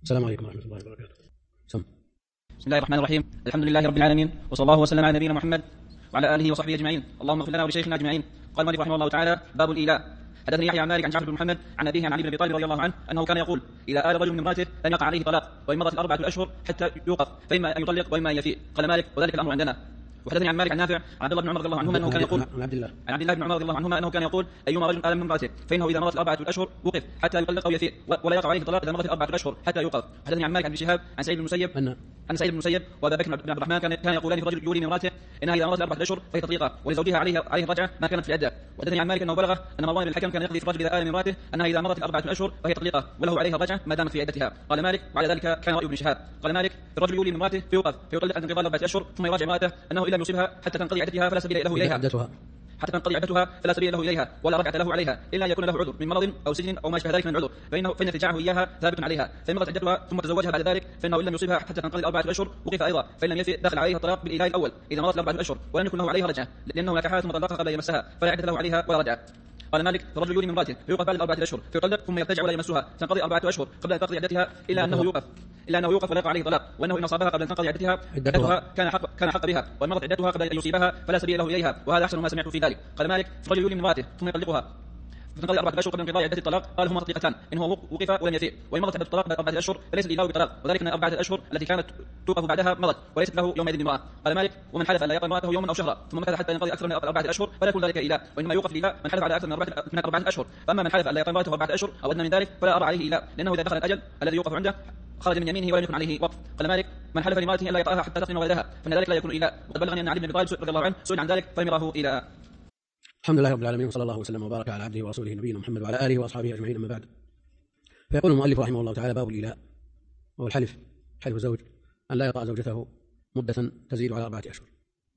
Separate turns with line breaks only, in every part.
السلام عليكم ورحمة الله وبركاته. سم.
بسم الله الرحمن الرحيم. الحمد لله رب العالمين، وصلى الله وسلم على نبينا محمد وعلى آله وصحبه أجمعين. اللهم اغفر لنا ولشيخنا أجمعين. قال المؤلف رحمه الله تعالى: باب الإيلاء. حدثني يحيى عن مالك عن جعفر بن محمد عن أبيه عن علي بن أبي طالب رضي الله عنه أنه كان يقول: إذا آل رجل من امرأته لم يقع عليه طلاق، وإن مضت الأربعة الأشهر حتى يوقف، فإما أن يطلق وإما أن يفيء. قال مالك: وذلك الأمر عندنا. وحدثني عن مالك عن نافع عن عبد الله بن عمر رضي الله عنهما أنه كان يقول عن عبد الله بن عمر رضي الله عنهما أنه كان يقول: أيما رجل آل من امرأته فإنه إذا مضت الأربعة الأشهر وقف حتى يطلق أو يفيء، ولا يقع عليه طلاق إذا مضت الأربعة الأشهر حتى يوقف. وحدثني عن مالك عن ابن شهاب عن سعيد بن المسيب أن سعيد بن المسيب وأبا بكر بن عبد الرحمن كان يقولان في رجل يولي من امرأته إنها إذا مضت الأربعة الأشهر فهي تطليقة، ولزوجها عليه الرجعة ما كانت في العدة. وحدثني عن مالك أنه بلغه أن مروان بن الحكم كان يقضي في الرجل إذا آل من امرأته أنها إذا مضت الأربعة الأشهر فهي تطليقة، وله عليها الرجعة ما دامت في عدتها. قال مالك: وعلى ذلك كان رأي ابن شهاب. قال مالك: الرجل يولي من امرأته فيوقف فيطلق عند انقضاء الأربعة أشهر، ثم يراجع امرأته أنه إن لم يصبها حتى تنقضي عدتها فلا سبيل له إليها ولا رجعة له عليها إلا أن يكون له عذر من مرض أو سجن أو ما شابه ذلك من العذر، فإن ارتجاعه إياها ثابت عليها. فإن مضت عدتها ثم تزوجها بعد ذلك فإنه إن لم يصبها حتى تنقضي الأربعة الأشهر وقف أيضا، فإن لم يفئ دخل عليها الطلاق بالإيلاء الأول إذا مضت الأربعة الأشهر ولم يكن له عليها رجعة، لأنه نكحها ثم طلقها قبل أن يمسها فلا عدة له عليها ولا رجعة. قال مالك: الرجل يولي من امرأته فيوقف بعد الأربعة الأشهر فيطلق ثم يرتجع ولا يمسها تنقضي أربعة أشهر قبل أن تقضي عدتها إلا أنه يوقف ولا يقع عليه طلاق، وأنه إن أصابها قبل أن تنقضي عدتها كان حق بها، وإن مضت عدتها قبل أن يصيبها فلا سبيل له إليها، وهذا أحسن ما سمعت في ذلك. قال مالك: الرجل يولي من امرأته ثم يطلقها فتنقضي أربعة أشهر قبل انقضاء عدة الطلاق، قال هما تطليقتان: إن هو وقف ولم يفيء، وإن مضت عدة الطلاق بعد أربعة أشهر فليس الإيلاء بطلاق، وذلك أن أربعة الأشهر التي كانت توقف بعدها مضت وليست له يومئذ امرأة. قال مالك: ومن حلف أن لا يقرأ امرأته يوما أو شهرا ثم مكث حتى ينقضي أكثر من أربعة أشهر فلا يكون ذلك إيلاء، وإنما يوقف الإيلاء من حلف على أكثر من أربعة أشهر. فأما من حلف أن لا يقرأ امرأته أربعة أشهر أو أدنى من ذلك فلا أرى عليه إيلاء، لأنه إذا دخل الأجل الذي يوقف عنده خرج من يمينه ولم يكن عليه وقف. قال مالك: من حلف لامرأته أن لا يطأها حتى تقنن ولدها فإن ذلك لا يكون إيلاء. وقد بلغني أن علي بن أبي طالب رضي الله عنه سئل عن ذلك فلم يراه إيلاء.
الحمد لله رب العالمين، وصلى الله وسلم وبارك على عبده ورسوله نبينا محمد وعلى آله وأصحابه أجمعين، أما بعد. فيقول المؤلف رحمه الله تعالى: باب الإيلاء، وهو الحلف، حلف الزوج أن لا يطأ زوجته مدة تزيد على 4 أشهر،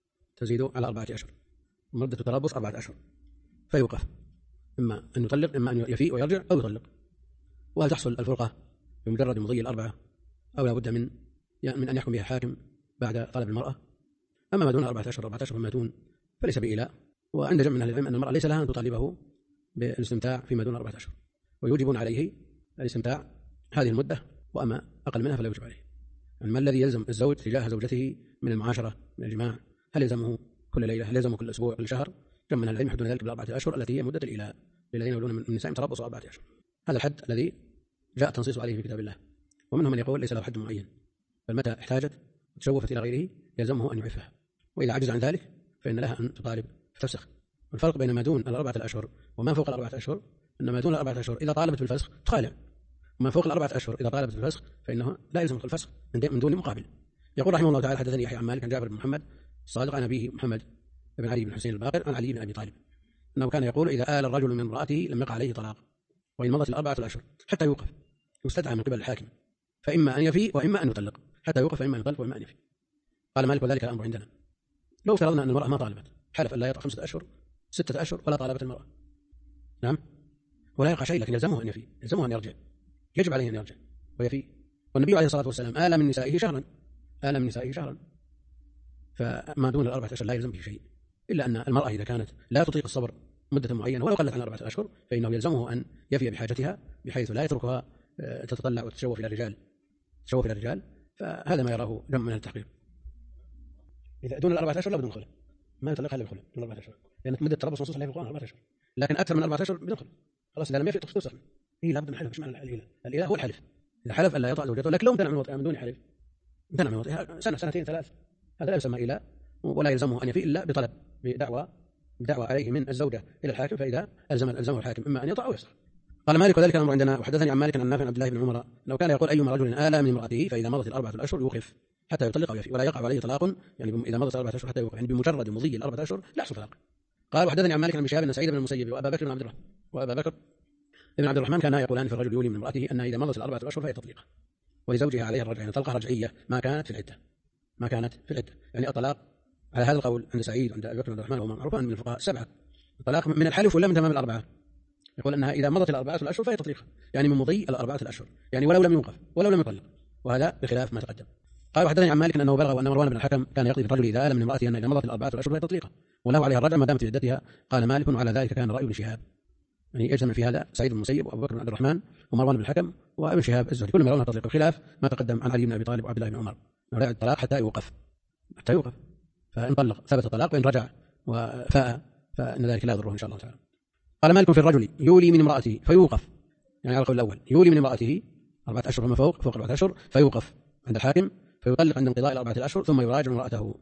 مدة التربص 4 أشهر، فيوقف، إما أن يطلق إما أن يفيء ويرجع أو يطلق. وهل تحصل الفرقة بمجرد مضي 4 أو لا بد من أن يحكم بها الحاكم بعد طلب المرأة؟ أما ما دون 4 أشهر مما دون فليس بإيلاء. وعند جمع من أهل العلم أن المرأة ليس لها أن تطالبه بالاستمتاع فيما دون 4 أشهر، ويوجبون عليه الاستمتاع هذه المدة، وأما أقل منها فلا يوجب عليه. يعني ما الذي يلزم الزوج تجاه زوجته من المعاشرة، من الجماع؟ هل يلزمه كل ليلة؟ هل يلزمه كل أسبوع، كل شهر؟ جمع من أهل العلم يحدون ذلك ب4 أشهر التي هي مدة الإيلاء للذين يولون من النساء تربصوا 4 أشهر. هذا الحد الذي جاء التنصيص عليه في كتاب الله. ومنهم من يقول ليس له حد معين، بل متى احتاجت وتشوفت إلى غيره يلزمه أن يعفها، وإذا عجز عن ذلك فإن لها أن تطالب فتفسخ. والفرق بين ما دون 4 أشهر وما فوق 4 أشهر أن ما دون 4 أشهر إذا طالبت بالفسخ تخالع، وما فوق 4 أشهر إذا طالبت بالفسخ فإنه لا يلزم الفسخ من دون مقابل. يقول رحمه الله تعالى: حدثني يحيى عن مالك عن جابر بن محمد الصادق عن أبيه محمد بن علي بن حسين الباقر عن علي بن أبي طالب أنه كان يقول: إذا آل الرجل من امرأته لم يقع عليه طلاق، وإن مضت 4 أشهر حتى يوقف يستدعى من قبل الحاكم، فإما أن يفيء وإما أن يطلق، حتى يوقف فإما أن يطلق وإما أن يفيء. قال مالك: وذلك الأمر عندنا. لو افترضنا أن المرأة ما طالبت، حلف أن لا يطأ 5 أشهر 6 أشهر ولا طالبت المرأة، نعم، ولا يقع شيء، لكن يلزمه أن يفيء، يلزمه أن يرجع، يجب عليه أن يرجع ويفيء. والنبي عليه الصلاة والسلام آل من نسائه شهرا، فما دون 4 أشهر لا يلزم به شيء، إلا أن المرأة إذا كانت لا تطيق الصبر مدة معينة ولو قلت عن 4 أشهر فإنه يلزمه أن يفي بحاجتها بحيث لا يتركها تتطلع وتتشوف إلى الرجال. فهذا ما يراه جمع من التحقيق. إذا دون 4 أشهر لا بدون خلع، ما يطلقها إلا بخلع دون 4 أشهر، لأن مدة التربص نصوص عليه في القرآن 4 أشهر، لكن أكثر من 4 أشهر بدون خلع خلاص. إذا لم يفي تختصر، لا بد من حلف. مش معنى الإله هو الحلف. إذا حلف أن لا يطأ زوجته، لكن لو امتنع من وطئها من دون حلف، امتنع من وطئها 1 2 3 سنين، هذا لا يسمى إله، ولا يلزمه أن يفي إلا بطلب، بدعوى عليه من الزوجة إلى الحاكم، فإذا ألزمه الحاكم إما أن يطأ أو يسخ. قال مالك: وذلك الأمر عندنا. وحدثني عن مالك عن نافع عن عبد الله بن عمر لو كان يقول: أيما رجل آل من امرأته فإذا مضت 4 أشهر يوقف حتى يطلق أو يفي، ولا يقع عليه طلاق، يعني إذا مضت 4 أشهر حتى يوقف، يعني بمجرد مضي 4 أشهر لا يحصل طلاق. قال: وحدثني عن مالك عن شهاب بن سعيد بن المسيب وأبا بكر بن عبد الرحمن كانا يقولان في الرجل يولي من امرأته أن إذا مضت 4 أشهر فهي تطليقة، ولزوجها عليها الرجعة، يعني طلقة رجعية ما كانت في العدة. يعني الطلاق على هذا القول عند سعيد وعند أبي بكر بن عبد الرحمن وهو معروف من الفقهاء 7. الطلاق من الحلف ولا من تمام 4؟ يقول أنها إذا مضت 4 أشهر فهي تطليقة، يعني من مضي 4 أشهر، يعني ولو لم يوقف ولو لم يطلق، وهذا بخلاف ما تقدم. قال: وحدثني عن مالك أنه بلغ أن مروان بن الحكم كان يقضي بالرجل إذا آل من امرأته أن إذا مضت 4 أشهر فهي تطليقة وله عليها الرجعة ما دامت في عدتها. قال مالك: وعلى ذلك كان رأي ابن شهاب. يعني يجتمع في هذا سعيد بن المسيب وأبو بكر بن عبد الرحمن ومروان بن الحكم وابن شهاب الزهري، كلهم يرون التطليق، بخلاف ما تقدم عن علي بن أبي طالب وعبد الله بن عمر أنه لا يعد الطلاق حتى يوقف، فإن طلق ثبت الطلاق، وإن رجع وفاء فإن ذلك لا يضره إن شاء الله تعالى. قال مالك في الرجل يولي من امرأته فيوقف، يعني على القول الأول يولي من امرأته 4 أشهر فما فوق 4 أشهر فيوقف عند الحاكم، فيطلق عند انقضاء 4 الأشهر ثم يراجع امرأته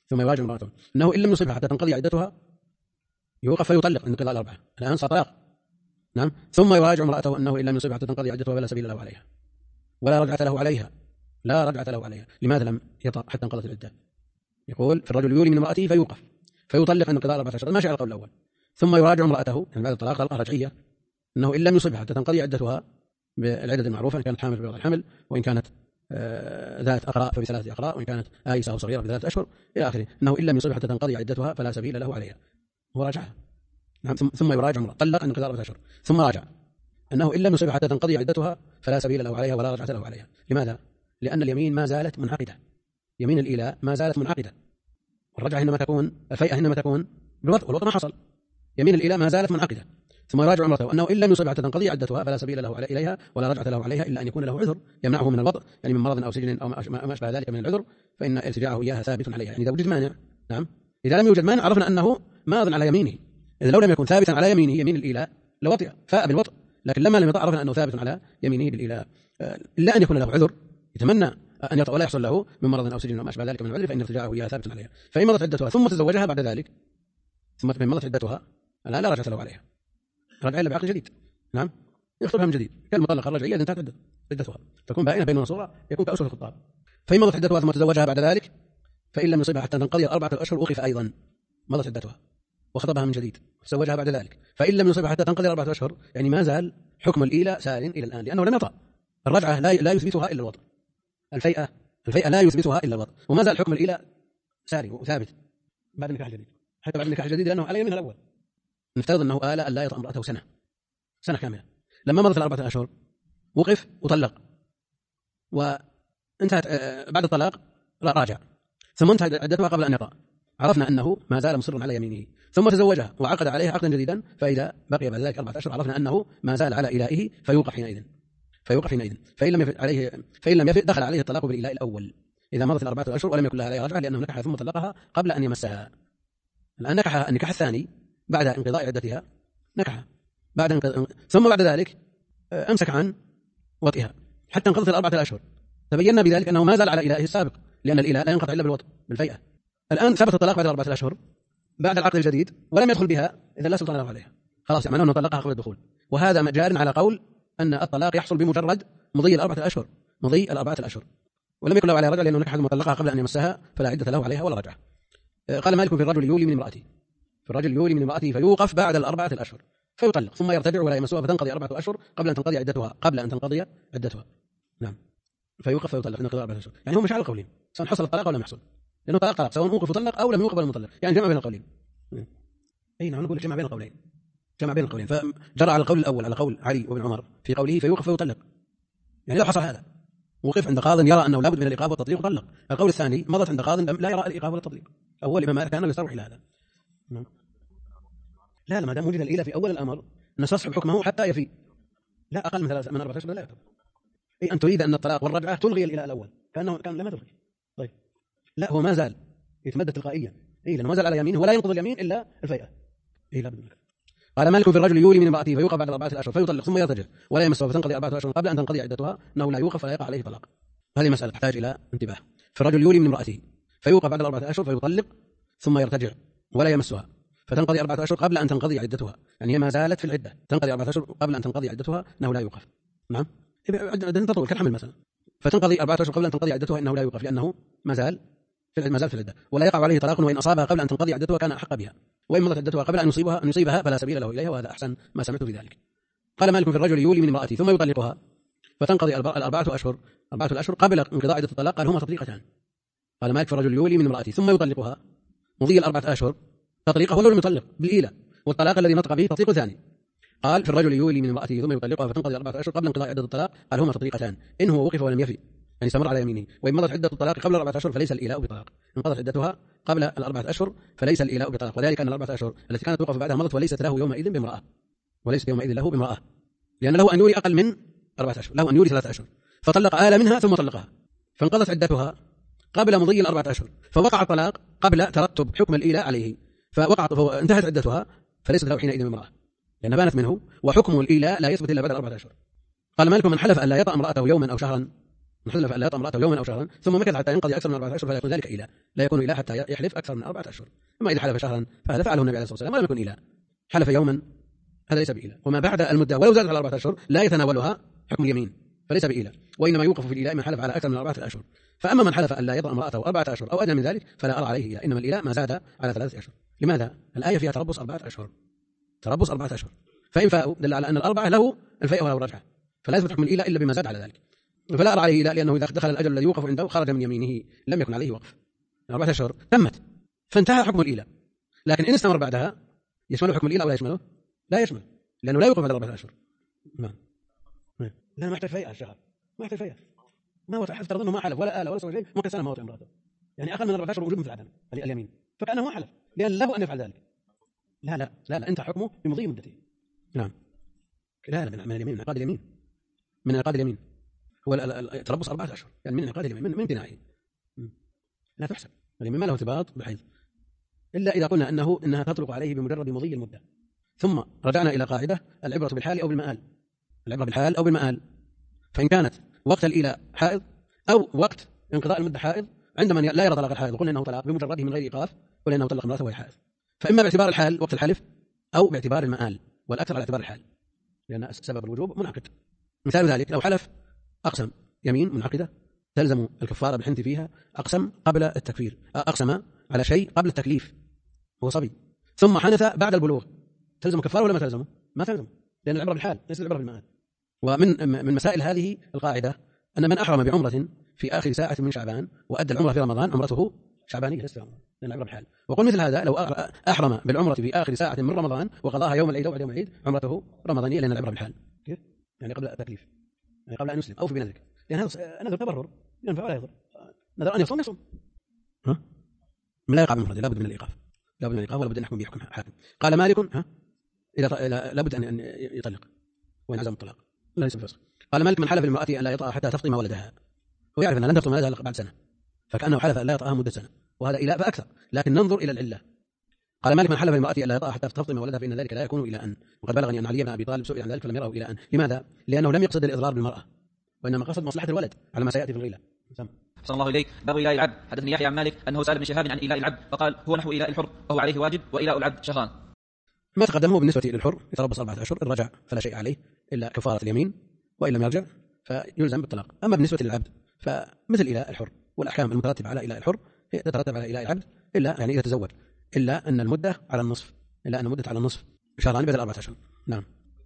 أنه إن لم يصبها حتى تنقضي عدتها يوقف فيطلق عند انقضاء 4، الآن صار طلاق، نعم، ثم يراجع امرأته أنه إن لم يصبها حتى تنقضي عدتها فلا سبيل له عليها ولا رجعة له عليها، لا رجعة له عليها. لماذا لم يطأ حتى انقضت العدة؟ يقول في الرجل يولي من امرأته فيوقف فيطلق عند انقضاء 4 أشهر، ماشي على القول الأول، ثم يراجع امرأته يعني بعد الطلاق طلقة رجعية أنه إن لم يصبها حتى تنقضي عدتها بالعدد المعروفة، إن كانت حامل بوضع الحمل، وإن كانت ذات أقراء فب3 أقراء، وإن كانت آيسة أو صغيرة ب3 أشهر إلى آخره، أنه إن لم يصبها حتى تنقضي عدتها فلا سبيل له عليها وراجعها، نعم، ثم يراجع امرأة طلق عند انقضاء 4 أشهر ثم راجع أنه إن لم يصبها حتى تنقضي عدتها فلا سبيل له عليها ولا رجعة له عليها. لماذا؟ لأن اليمين ما زالت منعقدة، يمين الإيلاء ما زالت منعقدة، والرجعة إنما تكون، الفيئة إنما تكون بالوطء، والوطء ما حصل، يمين الإيلاء ما زالت منعقدة. ثم يراجع امرأته أنه إن لم يصبها حتى تنقضي عدتها فلا سبيل له إليها ولا رجعة له عليها إلا أن يكون له عذر يمنعه من الوطء، يعني من مرض أو سجن أو ما أشبه ذلك من العذر، فإن ارتجاعه إياها ثابت عليها. يعني إذا وجد مانع، نعم، إذا لم يوجد مانع عرفنا أنه ماض على يمينه، إذا لو لم يكن ثابتا على يمينه يمين الإيلاء لوطئ فاء بالوطء، لكن لما لم يطأ عرفنا أنه ثابت على يمينه بالإيلاء، إلا أن يكون له عذر يتمنى أن يطأ ولا يحصل له من مرض أو سجن أو ما أشبه ذلك من العذر، فإن ارتجاعه إياها ثابت عليها. فإن مضت عدتها ثم تزوجها بعد ذلك، ثم مضت عدتها الآن لا رجعة له عليها، رجع إلا بعقد جديد، نعم، يخطبها من جديد كالمطلقة الرجعية إذا انتهت عدتها تكون بائنة بين صورة يكون كأسوة الخطاب. فإن مضت عدتها ثم تزوجها بعد ذلك، فإن لم يصبها حتى تنقضي 4 أشهر وقف أيضا، مضت عدتها وخطبها من جديد تزوجها بعد ذلك، فإن لم يصبها حتى تنقضي 4 أشهر، يعني ما زال حكم الإيلاء سار إلى الآن، لأنه لم يطأ. الرجعة لا يثبتها إلا الوطء، الفيئة لا يثبتها إلا الوطء، وما زال حكم الإيلاء ساري وثابت بعد النكاح الجديد، حتى بعد النكاح الجديد، لأنه على يمينها الأول. نفترض أنه آل أن لا يطأ امرأته سنة كاملة، لما مضت 4 أشهر وقف وطلق، وانتهت بعد الطلاق راجع، ثم انتهت عدتها قبل أن يطأ، عرفنا أنه ما زال مصر على يمينه، ثم تزوجها وعقد عليها عقدا جديدا، فإذا بقي بعد ذلك 4 أشهر عرفنا أنه ما زال على إلائه فيوقف حينئذ، فإن لم يفئ دخل عليه الطلاق بالإلاء الأول إذا مضت 4 أشهر ولم يكن لها عليه رجعة، لأنه نكحها ثم طلقها قبل أن يمسها. الآن نكحها النكاح الثاني بعد انقضاء عدتها، نكحها ثم بعد ذلك أمسك عن وطئها حتى انقضت 4 أشهر، تبينا بذلك أنه ما زال على إلائه السابق، لأن الإلاء لا ينقطع إلا بالوطء بالفيئة. الآن ثبت الطلاق بعد 4 أشهر بعد العقد الجديد ولم يدخل بها، إذا لا سلطان له عليها، خلاص معناه أنه طلقها قبل الدخول، وهذا مجال على قول أن الطلاق يحصل بمجرد مضي 4 أشهر، ولم يكن له عليها رجعة، لأنه نكح مطلقها قبل أن يمسها فلا عدة له عليها ولا رجعة. قال مالك في الرجل يولي من امرأته فيوقف بعد 4 أشهر فيطلق ثم يرتجع ولا يمسها فتنقضي 4 أشهر قبل أن تنقضي عدتها، نعم، فيوقف فيطلق نقضي 4 أشهر، يعني هو مش على القولين سواء حصل الطلاق أو لم يحصل، لأنه طلاق سواء موقف وطلق أو لم يوقف المطلق، يعني جمع بين القولين. أي نعم، نقول جمع بين القولين، فجرى على القول الأول على قول علي وابن عمر في قوله فيوقف فيطلق، يعني لو حصل هذا وقف عند قاض يرى أنه لابد من الإيقاف والتطليق وطلق. القول الثاني مضت عند قاض لا يرى الإيقاف ولا التطليق، أول إمام مالك كان يصرح إلى هذا. لا ما دام وجد الإيلاء في أول الأمر نستصحب حكمه حتى يفي، لا أقل من 4 أشهر لا يكتب. أي أن تريد أن الطلاق والرجعة تلغي الإيلاء الأول كأنه كان لم تلغي، طيب لا هو ما زال يتمدد تلقائيا، لأنه ما زال على يمينه ولا ينقض اليمين إلا الفيئة. لا بد. قال مالك في الرجل يولي من امرأته فيوقف بعد 4 أشهر فيطلق ثم يرتجع ولا يمسها فتنقضي 4 أشهر قبل أن تنقضي عدتها، أنه لا يوقف ولا يقع عليه طلاق. هذه مسألة تحتاج إلى انتباه. فالرجل يولي من امرأته فيوقف بعد 4 أشهر فيطلق ثم يرتجع ولا يمسها فتنقضي 4 أشهر قبل أن تنقضي عدتها، يعني هي ما زالت في العدة تنقضي 4 أشهر قبل أن تنقضي عدتها، أنه لا يوقف. نعم، عدة تطول كالحمل مثلا، فتنقضي 4 أشهر قبل أن تنقضي عدتها، إنه لا يوقف لأنه ما زال في العدة، ولا يقع عليه طلاق، وإن أصابها قبل أن تنقضي عدتها كان أحق بها، وإن مضت عدتها قبل أن يصيبها فلا سبيل له إليها، وهذا أحسن ما سمعت في ذلك. قال مالك في الرجل يولي من امرأته ثم يطلقها فتنقضي 4 أشهر قبل انقضاء عدة الطلاق، قال هما تطليقتان. قال مالك في الرجل يولي من امرأته ثم يطلقها مضي 4 أشهر تطليقه ولو لم يطلق بالإيلاء، والطلاق الذي نطق به تطليق ثاني. قال في الرجل يولي من امرأته ثم يطلقها فتنقضي 4 أشهر قبل انقضاء عدة الطلاق، قال هما تطليقتان، إن هو وقف ولم يفي يعني استمر على يمينه، وإن مضت عدة الطلاق قبل 4 أشهر فليس الإيلاء بطلاق، انقضت عدتها قبل 4 أشهر فليس الإيلاء بطلاق، وذلك أن 4 أشهر التي كانت توقف بعدها مضت وليست له يومئذ بامرأة، وليست يومئذ له بامرأة، لأن له أن يولي أقل من 4 أشهر، له أن يولي 3 أشهر، فطلق آل منها ثم طلقها، فانقضت عدتها قبل مضي 4 أشهر، فوقع الطلاق قبل ترتب حكم الإيلاء عليه، فانتهت عدتها، فليست له حينئذ بامرأة لأنها بانت منه، وحكم الإيلاء لا يثبت إلا بعد 4 أشهر. قال مالك من حلف أن لا يطأ امرأته يوما أو شهرا، ثم مكث حتى ينقضي أكثر من 4 أشهر، فلا يكون ذلك إيلاء، لا يكون إيلاء حتى يحلف أكثر من 4 أشهر. أما إذا حلف شهرا فهذا فعله النبي عليه الصلاة والسلام ولم يكن إيلاء، حلف يوما هذا ليس بإيلاء، وما بعد المدة ولو زادت على 4 أشهر لا يتناولها حكم اليمين، فليس بإيلاء، وإنما يوقف في الإيلاء من حلف على أكثر من 4 أشهر. فأما من حلف أن لا يطأ امرأته 4 أشهر أو أدنى من ذلك فلا أرى عليه إيلاء، إنما الإيلاء ما زاد على 3 أشهر. لماذا؟ الآية فيها تربص 4 أشهر، تربص 4 أشهر، فإن فاءوا دل على أن الأربعة له الفيء وله الرجعة، فلا يثبت حكم الإيلاء إلا بما زاد على ذلك، فلا أرى عليه إيلاء، لأنه إذا دخل الأجل الذي يوقف عنده خرج من يمينه لم يكن عليه وقف. 4 أشهر تمت فانتهى حكم الإيلاء، لكن إن استمر بعدها يشمله حكم الإيلاء ولا يشمله؟ لا يشمل، لأنه لا يوقف بعد 4 أشهر. لا ما يحتاج فيئة الشهر، ما يحتاج فيئة، ما هو افترض انه ما حلف ولا آل ولا سوى شيء، ممكن سنة موت امراته، يعني اقل من 4 أشهر وجوب مثل عدم اليمين، فكانه ما حلف لان له ان يفعل ذلك. لا لا لا, لا انت حكمه بمضي مدته. نعم لا لا من اليمين، من انعقاد اليمين، من انعقاد اليمين هو تربص 4 أشهر، يعني من انعقاد اليمين من بنائه لا تحسب اليمين، ما له ارتباط بحيث الا اذا قلنا انها تطلق عليه بمجرد مضي المده. ثم رجعنا الى قاعده العبره بالحال او بالمآل، العبره بالحال او بالمآل، فان كانت وقت الإيلاء حائض أو وقت انقضاء المدة حائض، عندما لا يرى طلاق الحائض قلنا إنه طلاق بمجرده من غير إيقاف، قلنا إنه طلق امرأته وهي حائض، فإما باعتبار الحال وقت الحلف أو باعتبار المآل، والأكثر على اعتبار الحال لأن سبب الوجوب منعقد. مثال ذلك لو حلف أقسم يمين منعقدة تلزم الكفارة بالحنث فيها، أقسم قبل التكفير، أقسم على شيء قبل التكليف هو صبي، ثم حنث بعد البلوغ، تلزم كفارة ولا ما تلزمه؟ ما تلزم، لأن العبرة بالحال ليس العبرة بالمآل. ومن مسائل هذه القاعدة أن من أحرم بعمرة في آخر ساعة من شعبان وأدى العمرة في رمضان عمرته شعبانية ليست عمرة، لأن العبرة بالحال. وقل مثل هذا لو أحرم بالعمرة في آخر ساعة من رمضان وقضاها يوم العيد أو بعد يوم العيد عمرته رمضانية، لأن العبرة بالحال. كيف؟ يعني قبل التكليف، يعني قبل أن يسلم أو في بنذرك، لأن هذا نذر تبرر ينفع ولا يضر، نذر أن يصوم يصوم، لا يقع بمفرده، لا بد من الإيقاف، لا بد من الإيقاف ولا بد أن يحكم به حاكم. قال مالك إذا لا بد أن يطلق وإن عزم الطلاق لا ليس بفسخ. قال مالك من حلف بالمرأة أن لا يطأ حتى تفطم ولدها، هو يعرف أنها لن تفطم ولدها بعد سنة، فكأنه حلف أن لا يطأها مدة سنة، وهذا إيلاء فأكثر، لكن ننظر إلى العلة. قال مالك من حلف بالمرأة أن لا يطأ حتى تفطم ولدها فإن ذلك لا يكون إيلاء، وقد بلغني أن علي بن أبي طالب سئل عن ذلك فلم يره إيلاء. لماذا؟ لأنه لم يقصد الإضرار بالمرأة، وإنما قصد مصلحة الولد على ما سيأتي في الغيلة.
أحسن الله إليك. باب إيلاء العبد. حدثني يحيى عن مالك أنه سأل ابن شهاب عن إيلاء العبد فقال هو نحو إيلاء الحر وهو عليه واجب، وإيلاء العبد شهران.
ما تقدمه بالنسبة للحر يتربص 4 أشهر، إن رجع فلا شيء عليه إلا كفارة اليمين، وإن لم يرجع فيلزم بالطلاق. أما بالنسبة للعبد فمثل إيلاء الحر، والأحكام المترتبة على إيلاء الحر هي تترتب على إيلاء العبد، إلا يعني إذا تزوج، إلا أن المدة على النصف، إلا أن المدة على النصف شهران بدل 4 أشهر. نعم.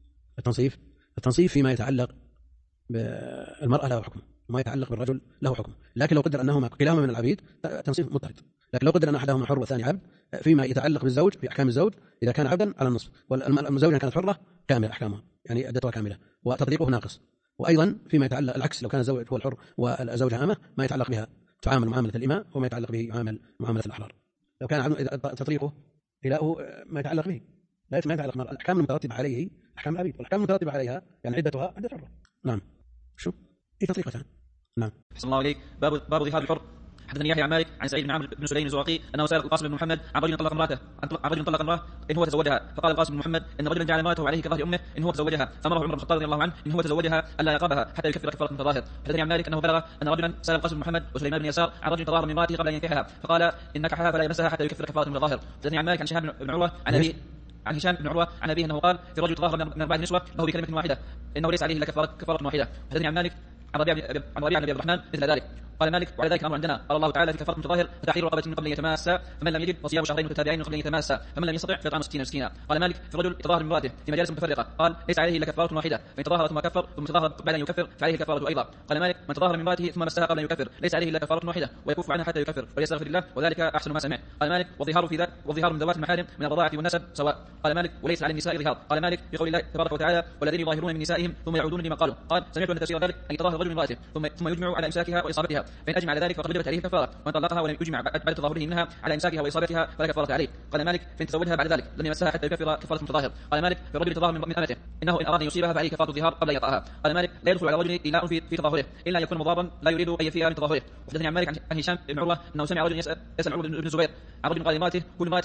التنصيف فيما يتعلق بالمرأة له حكم، وما يتعلق بالرجل له حكم، لكن لو قدر أنهما كلاهما من العبيد تنصيف مضطرد. لكن لو قدر أن أحدهما حر والثاني عبد، فيما يتعلق بالزوج في أحكام الزوج إذا كان عبدا على النصف، والزوجة كانت حرة كاملة أحكامها، يعني عدتها كاملة وتطليقه ناقص. وأيضا فيما يتعلق العكس، لو كان الزوج هو الحر والزوجة أمة، ما يتعلق بها تعامل معاملة الإماء، وما يتعلق به يعامل معاملة الأحرار. لو كان تطليقه إلاؤه ما يتعلق به لا ما يتعلق بالمرأة. الأحكام المترتبة عليه أحكام العبيد، والأحكام المترتبة عليها يعني عدتها عدة حرة. نعم. شو إيه تطليقتان؟ نعم.
أحسن الله عليك. باب ظهار الحر. حدثني يحيى عن مالك عن سعيد بن عمرو بن سليم الزواقي انه سال القاسم بن محمد عن رجل طلق امراته، ان هو تزوجها، فقال القاسم بن محمد ان رجلا جعل امراته عليه كظهر امه ان هو تزوجها، فامره عمر بن الخطاب رضي الله عنه ان هو تزوجها الا يقربها حتى يكفر كفاره متظاهر. حدثني عن مالك انه بلغ ان رجلا سال القاسم بن محمد وسليمان بن يسار عن رجل تظاهر من امراته قبل ان ينكحها، فقال ان نكحها فلا يمسها حتى يكفر كفاره متظاهر. حدثني عن مالك عن شهاب بن عروه عن هشام بن عروه عن ابيه انه قال في رجل تظاهر من 4 نسوه له بكلمه واحده انه ليس عليه الا كفاره واحده. حدثني عن مالك عن ربيع بن ابي الرحمن مثل ذلك. قال مالك وعلى ذلك الامر عندنا. قال الله تعالى في كفاره متظاهر فتحرير رقبه من قبل ان يتماسا، فمن لم يجد فصيام شهرين متتابعين من قبل ان يتماسا، فمن لم يستطع فيطعم 60 مسكينا. قال مالك في رجل يتظاهر من امراته في مجالس متفرقه، قال ليس عليه الا كفاره واحده، فان تظاهر ثم كفر ثم تظاهر بعد ان يكفر فعليه كفاره ايضا. قال مالك من تظاهر من امراته ثم مسها قبل ان يكفر ليس عليه الا كفاره واحده ويكف عنها حتى يكفر وليستغفر الله، وذلك احسن ما سمعت. قال مالك والظهار في ذات والظهار من ذوات المحارم من الرضاعه والنسب سواء. قال مالك وليس على النساء ظهار. قال مالك في قول الله تبارك وتعالى والذين يظاهرون من نسائهم ثم يعودون لما قالوا. قال سمعت ان تفسير ذلك ان يتظاهر الرجل من امراته ثم يجمع على امساكها واصابتها، فإن أجمع على ذلك فقد وجبت عليه كفارة، وإن طلقها ولم يجمع بعد تظاهره منها على إمساكها وإصابتها فلا كفارة عليه. قال مالك: فإن تزوجها بعد ذلك لم يمسها حتى يكفر كفارة المتظاهر. قال مالك: في الرجل تظاهر من أمته إنه إن أراد أن يصيبها فعليه كفارة الظهار قبل أن يطأها. قال مالك: لا يدخل على الرجل إيلاء في تظاهره إلا أن يكون مضارا لا يريد أن يفيها من تظاهره. وحدثني عن مالك عن هشام بن عروة أنه سمع رجل يسأل عروة بن الزبير عن رجل قال لامرأته: كل امرأة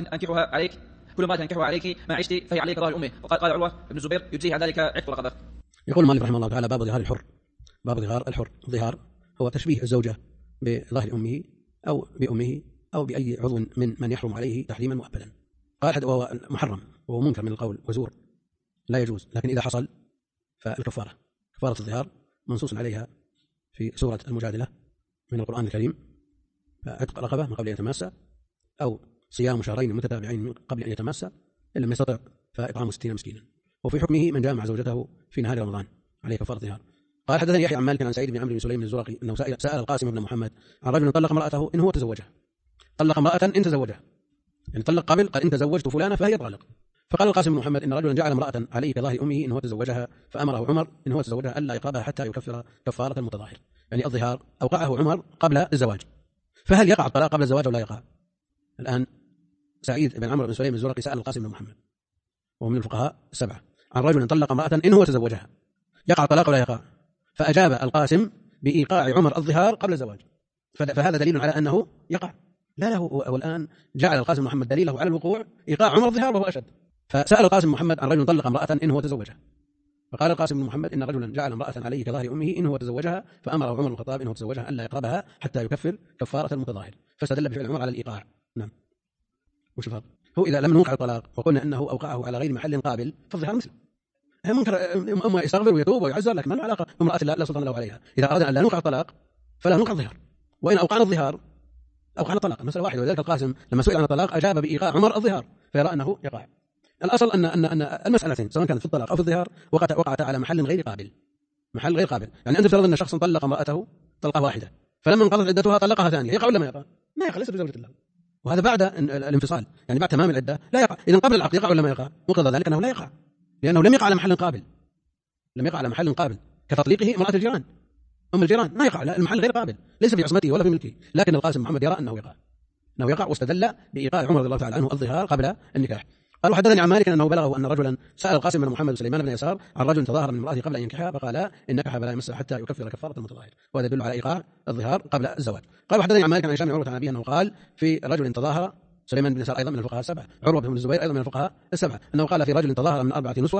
أنكحها عليك ما عشت فهي عليك ظاهر أمه. وقال عروة بن الزبير: يجزيه عن ذلك عتق رقبة.
يقول مالك رحمه الله تعالى: باب ظهار الحر. باب ظهار الحر. الظهار هو تشبيه الزوجة بظاهر أمه أو بأمه أو بأي عضو من يحرم عليه تحريما مؤبدا. قال: وهو محرم وهو منكر من القول وزور لا يجوز، لكن إذا حصل فالكفارة كفارة الظهار منصوص عليها في سورة المجادلة من القرآن الكريم: عتق رقبة من قبل أن يتماسى، أو صيام شهرين متتابعين من قبل أن يتماسى، إن لم يستطع فإطعام 60 مسكينا. وفي حكمه من جامع زوجته في نهار رمضان عليه كفارة ظهار. قال: حدثني يحيى عن مالك عن سعيد بن عمرو بن سليم الزرقي أنه سأل القاسم بن محمد عن رجل طلق امرأته إن هو تزوجها. طلق امرأة إن تزوجها، يعني طلق قبل، قال: إن تزوجت فلانة فهي طالق. فقال القاسم بن محمد: إن رجلا جعل امرأة عليه كظاهر أمه إن هو تزوجها، فأمره عمر إن هو تزوجها ألا يقربها حتى يكفر كفارة المتظاهر. يعني الظهار أوقعه عمر قبل الزواج، فهل يقع الطلاق قبل الزواج ولا يقع؟ الآن سعيد بن عمرو بن سليم الزرقي سأل القاسم بن محمد وهو من الفقهاء السبعة عن رجل طلق امرأة إن هو تزوجها، يقع الطلاق ولا يقع؟ فأجاب القاسم بإيقاع عمر الظهار قبل الزواج، فهذا دليل على أنه يقع. لا له، والآن جعل القاسم محمد دليله على الوقوع إيقاع عمر الظهار وهو أشد. فسأل القاسم محمد عن رجل طلق امرأة إن هو تزوجها، فقال القاسم محمد: إن رجلا جعل امرأة عليه كظاهر أمه إن هو تزوجها، فأمره عمر بن الخطاب إن هو تزوجها ألا يقربها حتى يكفر كفارة المتظاهر، فاستدل بفعل عمر على الإيقاع. نعم. وش الفرق؟ هو إذا لم نوقع الطلاق وقلنا أنه أوقعه على غير محل قابل فالظهار مثل ممكن أما يستغفر ويتوب ويعزر، لكن ما له علاقة بامرأة لا سلطان له عليها. إذا أردنا أن لا نوقع الطلاق فلا نوقع الظهار، وإن أوقعنا الظهار أوقعنا الطلاق، مسألة واحدة. ولذلك القاسم لما سئل عن الطلاق أجاب بإيقاع عمر الظهار، فيرى أنه يقع. الأصل أن المسألتين سواء كانت في الطلاق أو في الظهار وقعت على محل غير قابل. محل غير قابل، يعني أنت افترض أن شخص طلق امرأته طلقة واحدة، فلما انقضت عدتها طلقها ثانية، يقع ولا ما يقع؟ ما يقع، ليس بزوجة له. وهذا بعد الانفصال، يعني بعد تمام العدة لا يقع. إذا قبل العقد يقع ولا ما يقع؟ مقتضى ذلك أنه لا يقع، لأنه لم يقع على محل قابل. لم يقع على محل قابل كتطليقه امرأة الجيران، أم الجيران، ما يقع، لا، المحل غير قابل، ليس في عصمته ولا في ملكه. لكن القاسم محمد يرى أنه يقع، واستدل بإيقاع عمر رضي الله تعالى عنه الظهار قبل النكاح. قال: وحدثني عن مالك أنه بلغه أن رجلا سأل القاسم بن محمد وسليمان بن يسار عن رجل تظاهر من امرأته قبل أن ينكحها، فقال: إن نكح فلا يمسها حتى يكفر كفارة المتظاهر، وهذا يدل على إيقاع الظهار قبل الزواج. قال: وحدثني عن مالك عن هشام بن عروة عن أبيه أنه قال في رجل تظاهر، سليمان بن يسار أيضا من الفقهاء السبعة، عروة بن الزبير أيضا من الفقهاء السبعة، أنه قال في رجل تظاهر من أربع نسوة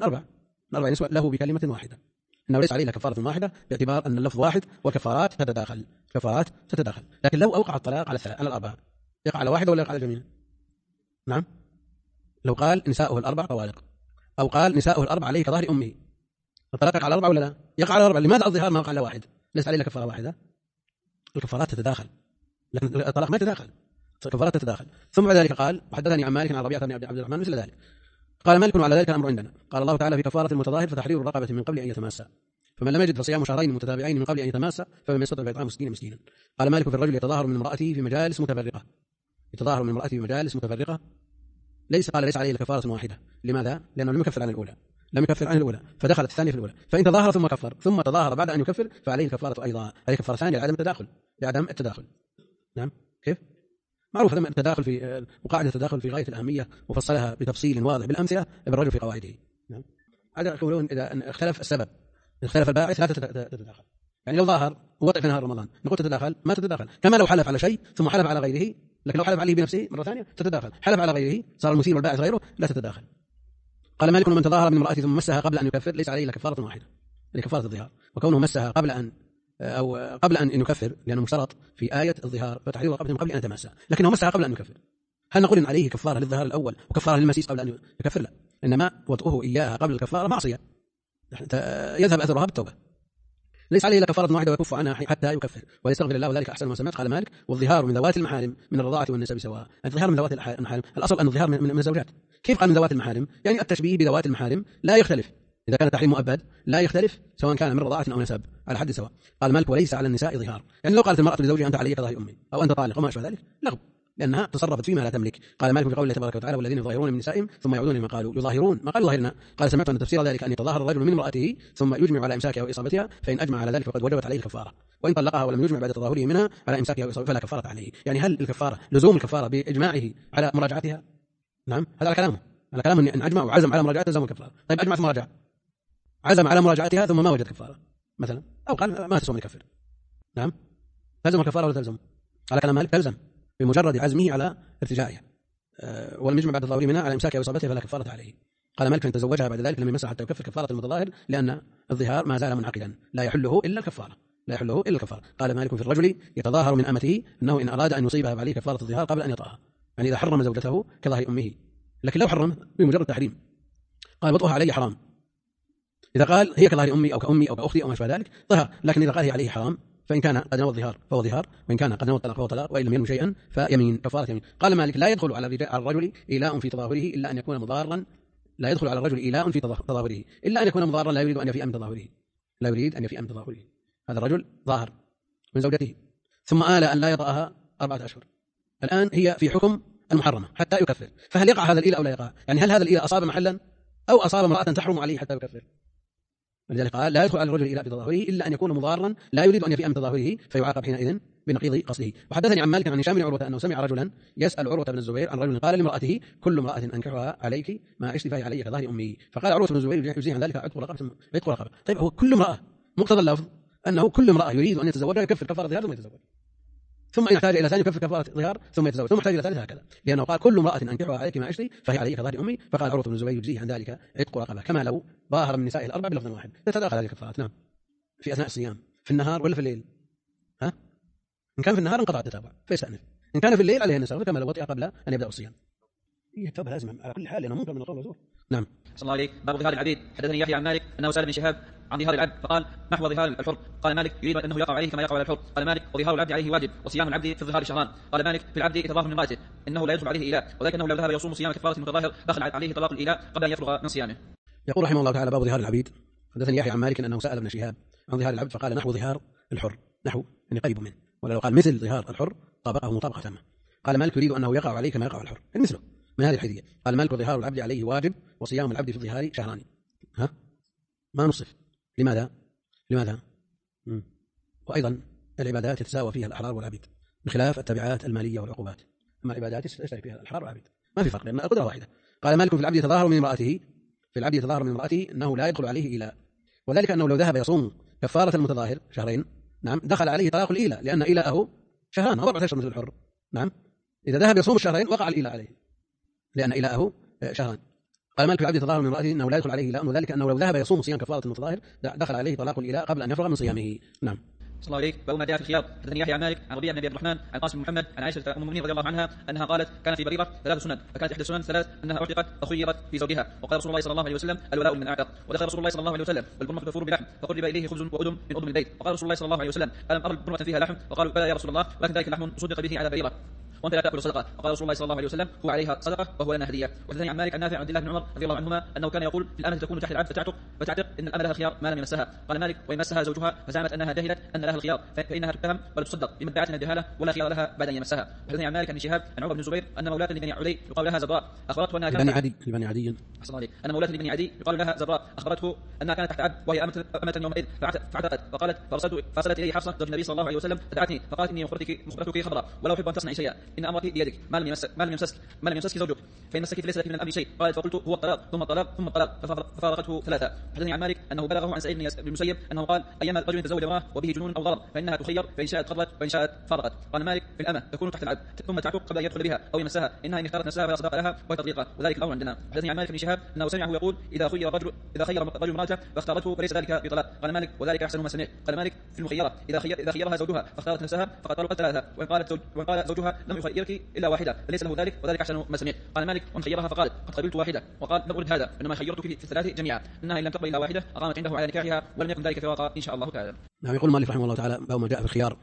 له بكلمة واحدة، إنه ليس عليه كفارة واحدة، باعتبار أن اللفظ واحد والكفارات تتداخل. لكن لو أوقع الطلاق على الأربعة يقع على واحد ولا يقع على الجميع؟ نعم. لو قال نساؤه الأربع طوالق، أو قال نساؤه الأربع عليه كظاهر أمه، الطلاق يقع على الأربع ولا لا؟ يقع على الأربع. لماذا الظهار ما وقع على واحد؟ ليس عليه كفارة واحدة، الكفارات تتداخل، لكن الطلاق ما يتداخل، الكفارات تتداخل. ثم بعد ذلك قال: وحدثني عن مالك عن ربيعة بن عبد الرحمن مثل ذلك. قال مالك: وعلى ذلك الأمر عندنا. قال الله تعالى في كفارة المتظاهر: فتحرير رقبة من قبل أن يتماسى، فمن لم يجد فصيام شهرين متتابعين من قبل أن يتماسى، فمن يستطع فإطعام 60 مسكينا. قال مالك: في الرجل يتظاهر من امرأته في مجالس متفرقة، ليس عليه كفارة واحدة. لماذا؟ لأنه لم يكفر عن الأولى، فدخلت الثانية في الأولى. فإن تظاهر ثم كفر ثم تظاهر بعد أن يكفر فعليه الكفارة أيضا، هذه كفارة ثانية لعدم التداخل. نعم. كيف؟ معروف هذا التداخل في وقاعدة التداخل في غاية الأهمية، وفصلها بتفصيل واضح بالأمثلة ابن رجب في قواعده. نعم. هذا يقولون إذا اختلف السبب، اختلف الباعث، لا تتداخل. يعني لو ظاهر ووطئ في نهار رمضان نقول تتداخل؟ ما تتداخل. كما لو حلف على شيء ثم حلف على غيره، لكن لو حلف عليه بنفسه مرة ثانية تتداخل. حلف على غيره صار المثير والباعث غيره، لا تتداخل. قال مالك: من تظاهر من امرأته ثم مسها قبل أن يكفر ليس عليه إلا كفارة واحدة، لكفارة الظهار. وكونه مسها قبل أن يكفر، لأنه مشترط في آية الظهار فتحرير رقبة من قبل أن يتماسى، لكنه مسها قبل أن يكفر. هل نقول إن عليه كفارة للظهار الأول وكفارة للمسيس قبل أن يكفر؟ لا، إنما وطئه إياها قبل الكفارة معصية يذهب أثرها بالتوبة. ليس عليه إلا كفارة واحدة ويكف عنها حتى يكفر ويستغفر الله، وذلك أحسن ما سمعت. قال مالك: والظهار من ذوات المحارم من الرضاعة والنسب سواء. الظهار من ذوات المحارم، الأصل أن الظهار من الزوجات. كيف قال من ذوات المحارم؟ يعني التشبيه بذوات المحارم لا يختلف، إذا كان تحريم مؤبد لا يختلف سواء كان من رضاعة أو نسب، على حد سواء. قال مالك: وليس على النساء ظهار. يعني لو قالت المرأة لزوجها: أنت علي كظاهر أمي، أو أنت طالق وما أشبه ذلك، لغو، لأنها تصرفت فيما لا تملك. قال مالك في قول الله تبارك وتعالى والذين يظاهرون من نسائهم ثم يعودون لما قالوا يظاهرون ما قالوا ظاهرنا. قال سمعت أن تفسير ذلك أن يتظاهر الرجل من امرأته ثم يجمع على إمساكها وإصابتها فإن أجمع على ذلك فقد وجبت عليه الكفارة، وإن طلقها ولم يجمع بعد تظاهره منها على إمساكها وإصابتها فلا كفارة عليه. يعني هل الكفارة لزوم الكفارة بإجماعه على مراجعتها؟ نعم هذا كلامه، على كلامه أن أجمع وعزم على مراجعتها لزوم الكفارة. طيب أجمع في مراجعة، عزم على مراجعتها ثم ما وجد كفارة مثلا، أو قال ما تسوى من يكفر، نعم تلزم الكفارة ولا تلزم؟ على كلام مالك تلزم بمجرد عزمه على ارتجاعها، ولم يجمع بعد تظاهره منها على إمساكها وإصابتها فلا كفارة عليه. قال مالك فإن تزوجها بعد ذلك لم يمسها حتى يكفر كفارة المتظاهر، لأن الظهار ما زال منعقدا لا يحله إلا الكفارة، لا يحله إلا الكفارة. قال مالك في الرجل يتظاهر من أمته أنه إن أراد أن يصيبها فعليه كفارة الظهار قبل أن يطأها، يعني إذا حرم زوجته كظهر أمه، لكن لو حرم بمجرد تحريم قال وطئها عليه حرام، إذا قال هي كظهر أمي أو كأمي أو كأختي أو ما شابه ذلك ظهر، لكن إذا قال هي عليه حرام فإن كان قد نوى الظهار فهو ظهار، وإن كان قد نوى الطلاق فهو طلاق، وإن لم ينوي شيئا فيمين كفارة يمين. قال مالك لا يدخل على الرجل إيلاء في تظاهره إلا أن يكون مضارا، لا يدخل على الرجل إيلاء في تظاهره إلا أن يكون مضارا لا يريد أن يفيء من تظاهره، لا يريد أن يفيء من تظاهره. هذا الرجل ظاهر من زوجته ثم آل أن لا يطأها 4 أشهر، الآن هي في حكم المحرمة حتى يكفر، فهل يقع هذا الإيلاء أو لا يقع؟ يعني هل هذا الإيلاء أصاب محلا أو أصاب امرأة تحرم عليه حتى يكفر؟ ولذلك قال لا يدخل على الرجل إيلاء في تظاهره إلا أن يكون مضارا لا يريد أن يفيء من تظاهره فيعاقب حينئذ بنقيض قصده. وحدثني عن مالك عن هشام بن عروة أنه سمع رجلا يسأل عروة بن الزبير عن رجل قال لامرأته كل امرأة أنكحها عليك ما عشت فهي علي كظهر أمي، فقال عروة بن الزبير يجزيه عن ذلك عتق رقبة. طيب هو كل امرأة مقتضى اللفظ أنه كل امرأة يريد أن يتزوجها يكفر كفارة ظهار ثم يتزوج، ثم إن احتاج إلى ثاني يكفر كفارة ظهار ثم يتزوج، ثم احتاج إلى ثالث هكذا، لأنه قال كل امرأة أنكحها عليك ما عشت فهي علي كظهر أمي، فقال عروة بن الزبير يجزيه عن ذلك عتق رقبة، كما لو ظاهر من نسائه الأربع بلفظ واحد تتداخل هذه الكفارات. نعم في أثناء الصيام في النهار ولا في الليل؟ ها؟ إن كان في النهار انقطع التتابع فيستأنف، إن كان في الليل عليه النساء كما لو وطئ قبل أن يبدأ الصيام. يتفضل لازم على كل حال لأنه منكر من القول والزور. نعم.
صلى الله عليه. باب ظهار العبيد. حدثني يحيى عن مالك أنه سأل ابن شهاب عن ظهار العبد فقال نحو ظهار الحر. قال مالك يريد أنه يقع عليه كما يقع على الحر. قال مالك وظهار العبد عليه واجب وصيام العبد في الظهار شهران. قال مالك في العبد يتظاهر من امرأته إنه لا يدخل عليه إيلاء، ولكنه لو ذهب يصوم صيام كفارة المتظاهر دخل عليه طلاق الإيلاء قبل أن يفرغ من صيامه.
يقول رحمه الله تعالى باب ظهار العبيد. حدثني يحيى عن مالك أنه سأل ابن شهاب عن ظهار العبد فقال نحو ظهار الحر، نحو يعني قريب منه، ولا لو قال مثل ظهار الحر طابقه مطابقة تامة. قال مالك يريد أنه يقع عليه كما يقع الحر يعني مثله من هذه الحديث. قال مالك وظهار العبد عليه واجب وصيام العبد في الظهار شهران. ها ما نصف لماذا؟ وأيضا العبادات يتساوى فيها الأحرار والعبيد بخلاف التبعات المالية والعقوبات، أما العبادات يشترك فيها الأحرار والعبيد ما في فرق لأن القدرة واحدة. قال مالك في العبد يتظاهر من امرأته، في العبد يتظاهر من امرأته أنه لا يدخل عليه إيلاء، وذلك أنه لو ذهب يصوم كفارة المتظاهر شهرين نعم دخل عليه طلاق الإيلاء لأن إيلاءه شهران 4 أشهر مثل الحر. نعم إذا ذهب يصوم الشهرين وقع الإيلاء عليه لأن إيلاءه شهران. قال مالك في العبد يتظاهر من امرأته أنه لا يدخل عليه إيلاء، وذلك أنه لو ذهب يصوم صيام كفارة المتظاهر دخل عليه طلاق الإيلاء قبل أن يفرغ من صيامه. نعم.
صلى الله عليه. باب ما جاء في الخيار. حدثني يحيى عن مالك عن ربيعه بن ابي الرحمن عن قاسم بن محمد عن عائشه ام المؤمنين رضي الله عنها انها قالت كان في بريره 3 سنن، فكانت احدى السنن 3 انها اعتقت فخيرت في زوجها، وقال رسول الله صلى الله عليه وسلم الولاء من اعتق، ودخل رسول الله صلى الله عليه وسلم والبرمه تفور بلحم فقرب اليه خبز وادم من ادم البيت، وقال رسول الله صلى الله عليه وسلم الم ارى البرمه فيها لحم؟ وقالوا بلى يا رسول الله ولكن ذلك لحم تصدق به على بريره وانت لا تاكل صدقه، وقال رسول الله صلى الله عليه وسلم هو عليها صدقه وهو لنا هديه. وحدثني عن مالك عن نافع عن عبد الله بن عمر رضي الله عنهما انه كان يقول في الامه تكون تحت العبد فتعتق ان الامه لها خيار ما لم يمسها. قال مالك وان مسها زوجها فزعمت انها جهلت ان لها الخيار فانها تتهم ولا تصدق بما ادعت من الجهاله ولا خيار لها بعد ان يمسها. وحدثني عن مالك عن شهاب عن عمر بن الزبير ان مولاة لبني عدي يقال لها زبراء اخبرته انها كانت
لبني عدي
ان مولاة لبني عدي يقال لها زبراء اخبرته انها كانت تحت عبد وهي امه يومئذ فاعتقت فقالت فارسلت اليه حفصه زوج النبي صلى الله عليه وسلم فدعتني فقالت اني مخبرتك خبرا ولا احب ان تصنعي شيئا ان امرك بيدك ما لم يمسسك زوجك فان مسك فليس لك من الامر شيء. قالت فقلت هو الطلاق ثم الطلاق ثم الطلاق ففارقته 3. حدثني عن مالك انه بلغه عن سعيد بن المسيب انه قال ايما رجل تزوج امراه وبه جنون او ضرر فانها تخير فان شاءت قبلت وان شاءت فارقت. قال مالك في الامه تكون تحت العبد ثم تعتق قبل ان يدخل بها او يمسها انها ان اختارت نفسها فلا صداق لها وهي تطليقه وذلك الامر عندنا. حدثني عن مالك بن شهاب انه سمعه يقول اذا خير الرجل امراته فاختارته فليس ذلك بطلاق. قال مالك وذلك احسن ما سمعت. قال مالك في المخيره اذا خيرها زوجها فاختارت نفسها فقد طلقت 3 وان قال زوجها لم يخيرك الا واحده فليس له ذلك وذلك احسن ما سمعت. قال مالك وان خيرها فقالت قد قبلت واحده وقال لم ارد هذا انما خيرتك في الثلاث جميعا انها ان لم تقبل الا واحده اقامت عنده على نكاحها ولم يكن ذلك فراقا ان شاء الله تعالى.
نعم. يقول مالك رحمه الله تعالى باب ما جاء في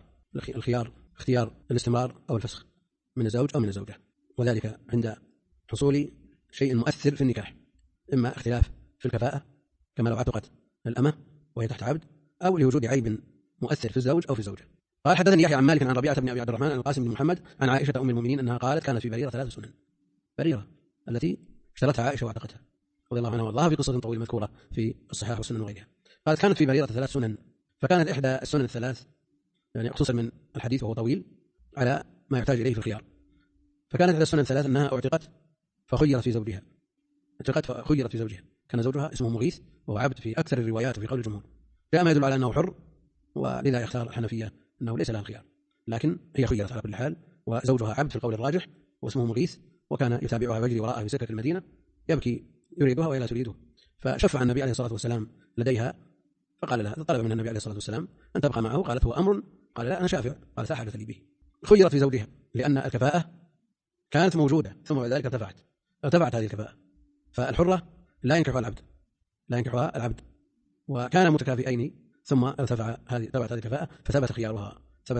الخيار اختيار الاستمرار او الفسخ من الزوج او من الزوجه، وذلك عند حصول شيء مؤثر في النكاح، اما اختلاف في الكفاءه كما لو عتقت الامه وهي تحت عبد، او لوجود عيب مؤثر في الزوج او في الزوجه. قال حدثني يحيى عن مالك عن ربيعة بن أبي عبد الرحمن عن القاسم بن محمد عن عائشة أم المؤمنين أنها قالت كانت في بريرة 3 سنن. بريرة التي اشترتها عائشة واعتقتها رضي الله عنها وارضاها في قصة طويلة مذكورة في الصحاح والسنن وغيرها. قالت كانت في بريرة 3 سنن، فكانت إحدى السنن الثلاث يعني خصوصا من الحديث وهو طويل على ما يحتاج إليه في الخيار. فكانت إحدى السنن الثلاث أنها أعتقت فخيرت في زوجها. اعتقت فخيرت في زوجها، كان زوجها اسمه مغيث وهو عبد في أكثر الروايات وفي قول الجمهور. جاء ما يدل على أنه حر، ولذا يختار الحنفية أنه ليس لها الخيار، لكن هي خيرت على كل حال، وزوجها عبد في القول الراجح واسمه مغيث، وكان يتابعها ويجري وراءها في سكة المدينة يبكي يريدها وهي لا تريده. فشفع النبي عليه الصلاة والسلام لديها فقال لها، طلب من النبي عليه الصلاة والسلام أن تبقى معه، قالت هو أمر، قال لا أنا شافع، قال لا حاجة لي به. خيرت في زوجها لأن الكفاءة كانت موجودة ثم بعد ذلك ارتفعت هذه الكفاءة. فالحرة لا ينكحها العبد وكان متكافئين ثم ارتفعت هذه الكفاءة فثبت خيارها.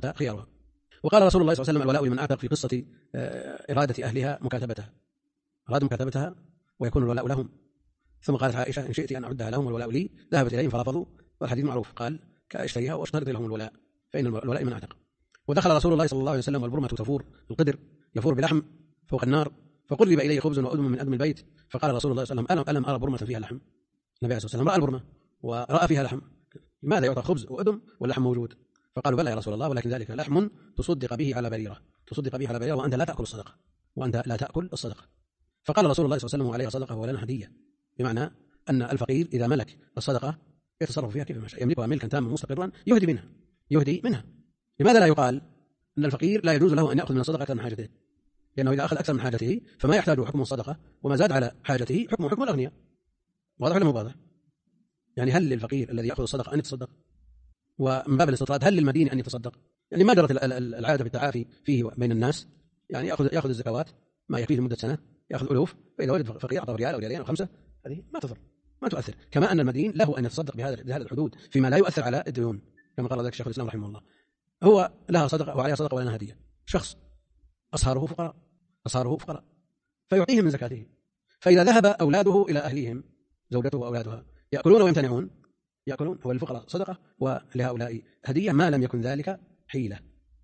وقال رسول الله صلى الله عليه وسلم الولاء لمن أعتق في قصة إرادة أهلها أرادوا مكاتبتها ويكون الولاء لهم. ثم قالت عائشة إن شئت أن أعدها لهم والولاء لي، ذهبت إليهم فرفضوا، والحديث معروف، قال كأشتريها وأشترط لهم الولاء فإن الولاء لمن أعتق. ودخل رسول الله صلى الله عليه وسلم والبرمة تفور، القدر يفور بلحم فوق النار، فقرب إليه خبز وأدم من أدم البيت، فقال رسول الله صلى الله عليه وسلم ألم أرى برمة فيها لحم؟ النبي عليه الصلاة والسلام رأى البرمة ورأى فيها لحم، لماذا يعطى خبز وأدم واللحم موجود؟ فقالوا بلى يا رسول الله، ولكن ذلك لحم تصدق به على بريرة وأنت لا تأكل الصدقة. فقال رسول الله صلى الله عليه وسلم عليها صدقة ولنا هدية، بمعنى أن الفقير إذا ملك الصدقة يتصرف فيها كيف شاء، يملكها ملكا تاما مستقرا يهدي منها. لماذا لا يقال أن الفقير لا يجوز له أن يأخذ من الصدقة أكثر من حاجته؟ لأنه إذا أخذ أكثر من حاجته فما يحتاج حكم الصدقة، وما زاد على حاجته حكم الأغنياء. واضح ولا مو واضح؟ يعني هل للفقير الذي يأخذ الصدقة أن يتصدق؟ ومن باب الاستطراد هل للمدين أن يتصدق؟ يعني ما جرت العادة بالتعافي فيه بين الناس، يعني يأخذ الزكوات ما يكفيه لمدة سنة، يأخذ ألوف، فإذا وجد فقير أعطاه ريال أو ريالين أو 5، هذه ما تؤثر. كما أن المدين له أن يتصدق بهذه الحدود فيما لا يؤثر على الديون، كما قال ذلك شيخ الإسلام رحمه الله. هو لها صدقة وعليها صدقة ولنا هدية. شخص أصهاره فقراء فيعطيهم من زكاته، فإذا ذهب أولاده إلى أهليهم، زوجته وأولادها يأكلون ويمتنعون، يأكلون، هو للفقراء صدقة ولهؤلاء هدية، ما لم يكن ذلك حيلة،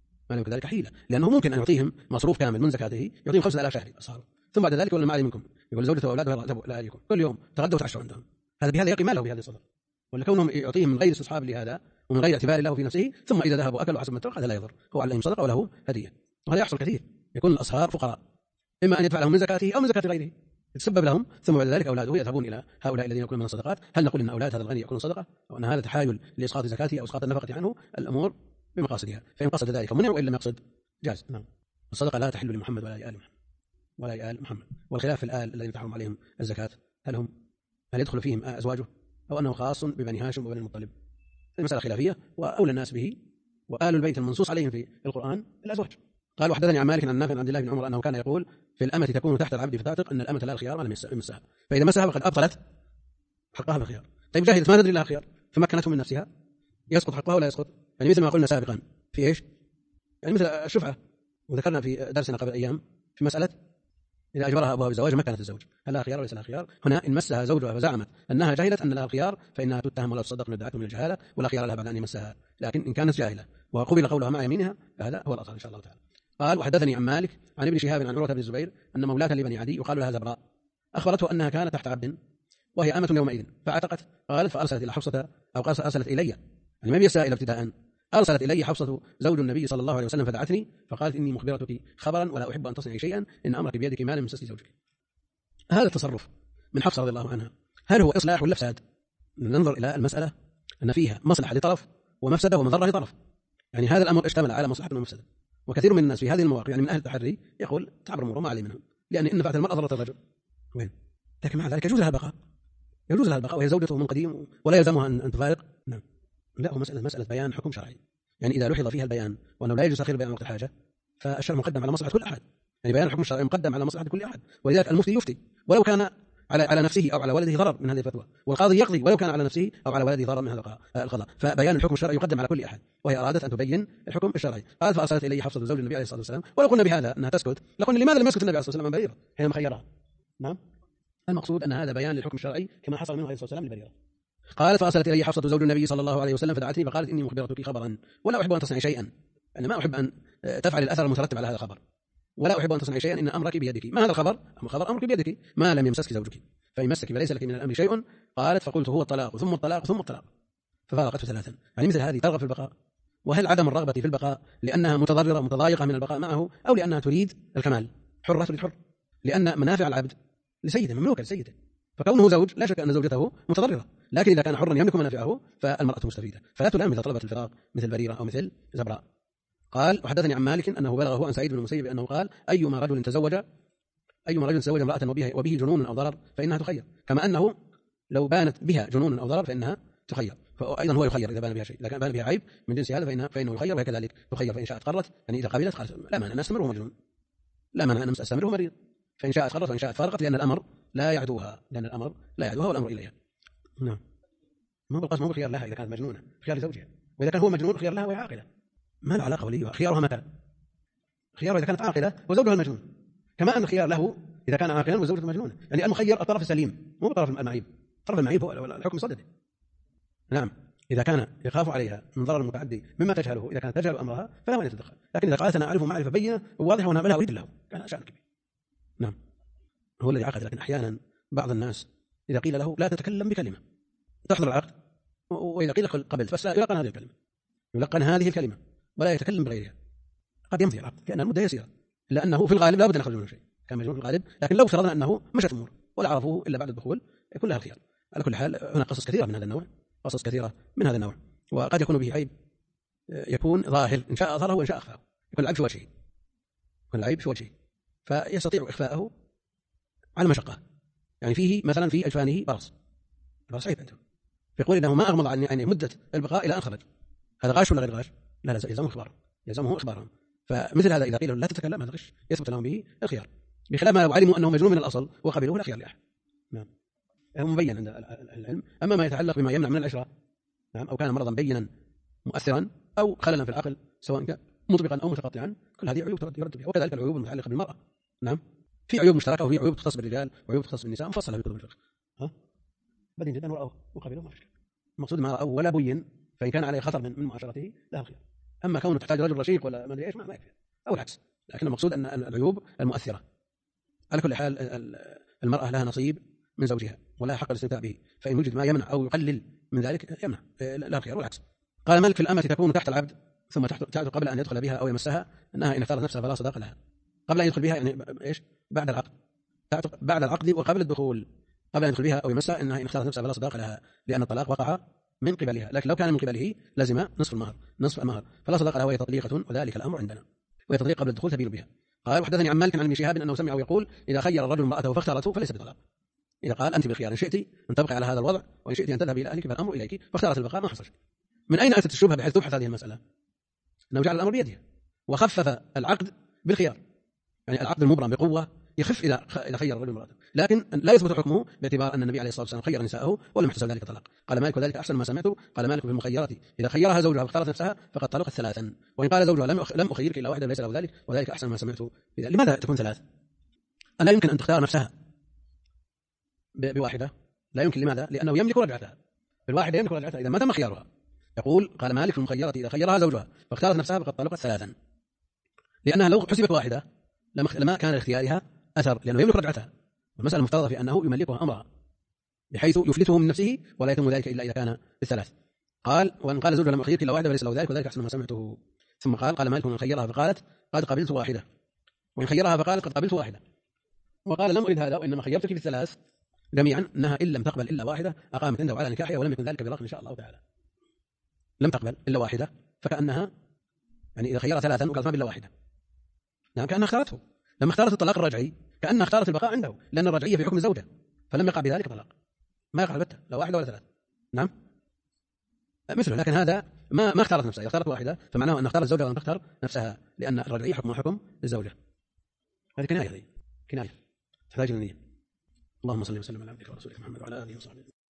لأنه ممكن أن يعطيهم مصروف كامل من زكاته، يعطيهم 5000 شهري أصهاره، ثم بعد ذلك يقول ما علي منكم، يقول زوجته وأولادها ذهبوا إلى أهليكم كل يوم تغدوا وتعشوا عندهم، بهذا يقي ماله بهذه الصدقة. ولا كونهم يعطيهم من غير استصحاب لهذا ومن غير اعتبار له في نفسه، ثم إذا ذهبوا أكلوا حسب ما اتفق، هذا لا يضر، هو عليهم صدقة وله هدية. وهذا يحصل كثير، يكون الأصهار فقراء، إما أن يدفع لهم من زكاته أو من زكاة غيره يتسبب لهم، ثم بعد ذلك أولاده يذهبون إلى هؤلاء الذين يأكلون من الصدقات. هل نقول أن أولاد هذا الغني يأكلون صدقة، أو أن هذا تحايل لإسقاط زكاته أو إسقاط النفقة عنه؟ الأمور بمقاصدها، فإن قصد ذلك منع، وإن لم يقصد جاز. الصدقة لا تحل لمحمد ولا لآل محمد. والخلاف في الآل الذين تحرم عليهم الزكاة، هل يدخل فيهم أزواجه أو أنه خاص ببني هاشم وبني المطلب؟ المسألة خلافية، وأولى الناس به وآل البيت المنصوص عليهم في القرآن الأزواج. قال وحدثني عن مالك عن نافع عن عبد الله بن عمر أنه كان يقول في الأمة تكون تحت العبد فتعتق، أن الأمة لا الخيار ما لم يمسها، فإذا مسها فقد أبطلت حقها بالخيار. طيب جاهلت ما تدري لها خيار فمكنته من نفسها، يسقط حقها ولا يسقط؟ يعني مثل ما قلنا سابقا في إيش؟ يعني مثل الشفعة، وذكرنا في درسنا قبل أيام في مسألة إذا أجبرها أبوها بالزواج مكنت الزوج، هل لها خيار وليس لها خيار؟ هنا إن مسها زوجها فزعمت أنها جاهلت أن لها الخيار فإنها تتهم ولا تصدق من ادعته من الجهالة، ولا خيار لها بعد أن يمسها. لكن إن كانت جاهلة وقبل قولها مع يمينها فهذا هو الأصل إن شاء الله تعالى. قال وحدثني عن مالك عن ابن شهاب عن عروة بن الزبير أن مولاة لبني عدي يقال لها زبراء أخبرته أنها كانت تحت عبد وهي أمة يومئذ فعتقت، قالت فأرسلت إلى حفصة، أو أرسلت إلي، يعني ما بيسائل ابتداء، أرسلت إلي حفصة زوج النبي صلى الله عليه وسلم فدعتني فقالت إني مخبرتك خبرا ولا أحب أن تصنعي شيئا، إن أمرك بيدك ما لم يمسسني زوجك. هذا التصرف من حفصة رضي الله عنها هل هو إصلاح ولا إفساد؟ ننظر إلى المسألة أن فيها مصلحة لطرف ومفسدة ومضرة لطرف، يعني هذا الأمر اشتمل على مصلحة ومفسدة. وكثير من الناس في هذه المواقع يعني من أهل التحري يقول تعبر الأمور ما علي منهم، لأن إن نفعت المرأة ضرت الرجل وين، لكن مع ذلك يجوز لها البقاء وهي زوجته من قديم ولا يلزمها أن تفارق. نعم، لا، هو مسألة بيان حكم شرعي، يعني إذا لحظ فيها البيان وأنه لا يجوز تأخير البيان وقت الحاجة فالشرع مقدم على مصلحة كل أحد، يعني بيان الحكم الشرعي مقدم على مصلحة كل أحد، ولذلك المفتي يفتي ولو كان على نفسه أو على ولده ضرر من هذه الفتوى، والقاضي يقضي ولو كان على نفسه أو على ولده ضرر من هذا القضاء، فبيان الحكم الشرعي يقدم على كل أحد، وهي أرادت أن تبين الحكم الشرعي. قال فأرسلت إلي حفصة زوج النبي عليه الصلاة والسلام، ولو قلنا بهذا أنها تسكت لقلنا لماذا لم يسكت النبي عليه الصلاة والسلام عن بريرة حينما خيرها؟ نعم، المقصود أن هذا بيان للحكم الشرعي كما حصل منه عليه الصلاة والسلام لبريرة. قالت فأرسلت إلي حفصة زوج النبي صلى الله عليه وسلم فدعتني فقالت إني مخبرتك خبرا ولا أحب أن تصنعي شيئا، يعني ما أحب أن تفعل الأثر المترتب على هذا الخبر، ولا أحب أن تصنعي شيئا إن أمرك بيدك. ما هذا الخبر؟ أمرك بيدك ما لم يمسسك زوجك، فإن مسك فليس لك من الأمر شيء. قالت فقلت هو الطلاق ثم الطلاق ثم الطلاق، ففارقته ثلاثا. يعني مثل هذه ترغب في البقاء، وهل عدم الرغبة في البقاء لأنها متضررة متضايقة من البقاء معه، أو لأنها تريد الكمال؟ حرة تريد حر، لأن منافع العبد لسيده، مملوكة لسيده، فكونه زوج لا شك أن زوجته متضررة، لكن إذا كان حرا يملك منافعه فالمرأة مستفيدة، فلا تلام إذا طلبت الفراق مثل بريرة أو مثل زبراء. قال وحدثني عن مالك أنه بلغه عن سعيد بن المسيب أنه قال أيما رجل تزوج امرأة وبه جنون أو ضرر فإنها تخير، كما أنه لو بانت بها جنون أو ضرر فإنها تخير، فأيضا هو يخير إذا بان بها شيء، إذا كان بان بها عيب من جنس هذا فإنه يخير، وكذلك تخير فإن شاءت قرت، يعني إذا قبلت قالت لا مانع أن أستمر وهو مجنون، لا مانع أن أستمر وهو مريض، فإن شاءت قرت وإن شاءت فارقت، لأن الأمر لا يعدوها والأمر إليها. نعم، ما هو القصد، ما هو خيار لها إذا كانت مجنونة، خيار لزوجها، وإذا كان هو مجنون خيار لها وهي عاقلة، ما له علاقة وليها، خيارها متى؟ خيارها إذا كانت عاقلة وزوجها المجنون، كما أن الخيار له إذا كان عاقلا وزوجته مجنونة، يعني المخير الطرف السليم مو بطرف المعيب، الطرف المعيب هو الحكم صدده. نعم، إذا كان يخاف عليها من ضرر المتعدي مما تجهله، إذا كانت تجهل أمرها فلا من يتدخل، لكن إذا قالت أنا أعرف معرفة بينة وواضحة وأنا لا أريد له كان شأن كبير. نعم، هو الذي عقد، لكن أحيانا بعض الناس إذا قيل له لا تتكلم بكلمة تحضر العقد، وإذا قيل قبلت بس لا يلقن هذه الكلمة، يلقن هذه الكلمة ولا يتكلم بغيرها، قد يمضي العقد كأن المدة يسيرة، لأنه في الغالب لا بد أن يخرج منه شيء، كان مجنون في الغالب، لكن لو فرضنا أنه مشت الأمور ولا عرفوه إلا بعد الدخول يكون لها الخيار. على كل حال هناك قصص كثيرة من هذا النوع، وقد يكون به عيب يكون ظاهر إن شاء أظهره وإن شاء أخفاه، يكون العيب في وجهه، فيستطيع إخفاءه على مشقة، يعني فيه مثلا في أجفانه برص عيب عنده، فيقول إنه ما أغمض عن يعني مدة البقاء إلى أن خرج، هذا غاش ولا غير غاش؟ لا يلزمه إخبارهم، فمثل هذا إذا قيل لا تتكلم هذا غش، يثبت لهم به الخيار، بخلاف ما لو علموا أنه مجنون من الأصل وقبلوه لا خيار لأحد. نعم، مبين عند العلم. أما ما يتعلق بما يمنع من العشرة، نعم، أو كان مرضا بينا مؤثرا أو خللا في العقل سواء كان مطبقا أو متقطعا، كل هذه عيوب يرد بها، وكذلك العيوب المتعلقة بالمرأة. نعم، في عيوب مشتركة وفي عيوب تختص بالرجال وعيوب تختص بالنساء مفصلة في كتب الفقه. بدين جدا ورأوه وقبلوه ما في شك، المقصود ما رأوه ولا بين، فإن كان عليه خطر من معاشرته لا خير، أما كونه تحتاج رجل رشيق ولا ما أدري إيش ما يكفي، أو العكس، لكن المقصود أن العيوب المؤثرة. على كل حال المرأة لها نصيب من زوجها ولها حق الاستمتاع به، فإن وجد ما يمنع أو يقلل من ذلك يمنع لا خير، والعكس. قال مالك في الأمة تكون تحت العبد ثم تعتق قبل أن يدخل بها أو يمسها، أنها إن اختارت نفسها فلا صداق لها، قبل أن يدخل بها يعني إيش؟ بعد العقد، تعتق بعد العقد وقبل الدخول، قبل أن يدخل بها أو يمسها إنها إن اختارت نفسها فلا صداق لها، لأن الطلاق وقع من قبلها، لكن لو كان من قبله لزم نصف المهر فلا صداق لها وهي تطليقة، وذلك الأمر عندنا، وهي تطليق قبل الدخول تبين بها. قال وحدثني عن مالك عن ابن شهاب أنه سمعه يقول إذا خير الرجل امرأته فاختارته فليس بطلاق، إذا قال أنت بالخيار إن شئت أن تبقي على هذا الوضع وإن شئت أن تذهبي إلى أهلك فالأمر إليك، فاختارت البقاء ما حصل شيء. من أين أتت الشبهة بحيث تبحث هذه المسألة؟ أنه جعل الأمر بيدها وخفف العقد بالخيار، يعني العقد المبرم بقوة يخف إذا خير الرجل امرأته، لكن لا يثبت حكمه باعتبار أن النبي عليه الصلاة والسلام خير نساءه ولم يحتسب ذلك طلاق. قال مالك وذلك أحسن ما سمعته. قال مالك في المخيرات إذا خيرها زوجها فاختارت نفسها فقد طلقت ثلاثا، وإن قال زوجها لم أخيرك إلا واحدة ليس له ذلك، وذلك أحسن ما سمعته. لماذا تكون ثلاث؟ ألا يمكن أن تختار نفسها بواحدة؟ لا يمكن. لماذا؟ لأنه يملك رجعتها، بالواحدة يملك رجعتها إذا ما تم خيارها. يقول قال مالك في المخيرات إذا خيرها زوجها فاختارت نفسها فقد طلقت ثلاثا، لأنها لو حسبت واحدة لما كان لاختيارها أثر، لأنه يملك رجعتها، والمسألة مفترضة في أنه يملكها أمرها بحيث يفلته من نفسه ولا يتم ذلك إلا إذا كان بالثلاث. قال وإن قال زوجها لم أخيرك إلا واحدة فليس له ذلك، وذلك أحسن ما سمعته. ثم قال مالك من خيرها فقالت قد قبلت واحدة، وإن خيرها فقالت قد قبلت واحدة، وقال لم أريد هذا وإنما خيرتك في الثلاث جميعا، أنها إن لم تقبل إلا واحدة أقامت عنده على نكاحها ولم يكن ذلك برق إن شاء الله تعالى. لم تقبل إلا واحدة فكأنها يعني إذا خيرها ثلاثا وقالت ما بالله واحدة، يعني كأنها اختارته. لما اختارت الطلاق الرجعي كأنها اختارت البقاء عنده، لأن الرجعية في حكم الزوجة، فلم يقع بذلك طلاق، ما يقع البتة لا واحدة ولا ثلاث. نعم مثله، لكن هذا ما اختارت نفسها، إذا اختارت واحدة فمعناه أن اختارت الزوجة ولم تختار نفسها، لأن الرجعية حكم الزوجة. هذه كناية تحتاج النية. اللهم صل وسلم على عبدك ورسولك محمد وعلى آله وصحبه.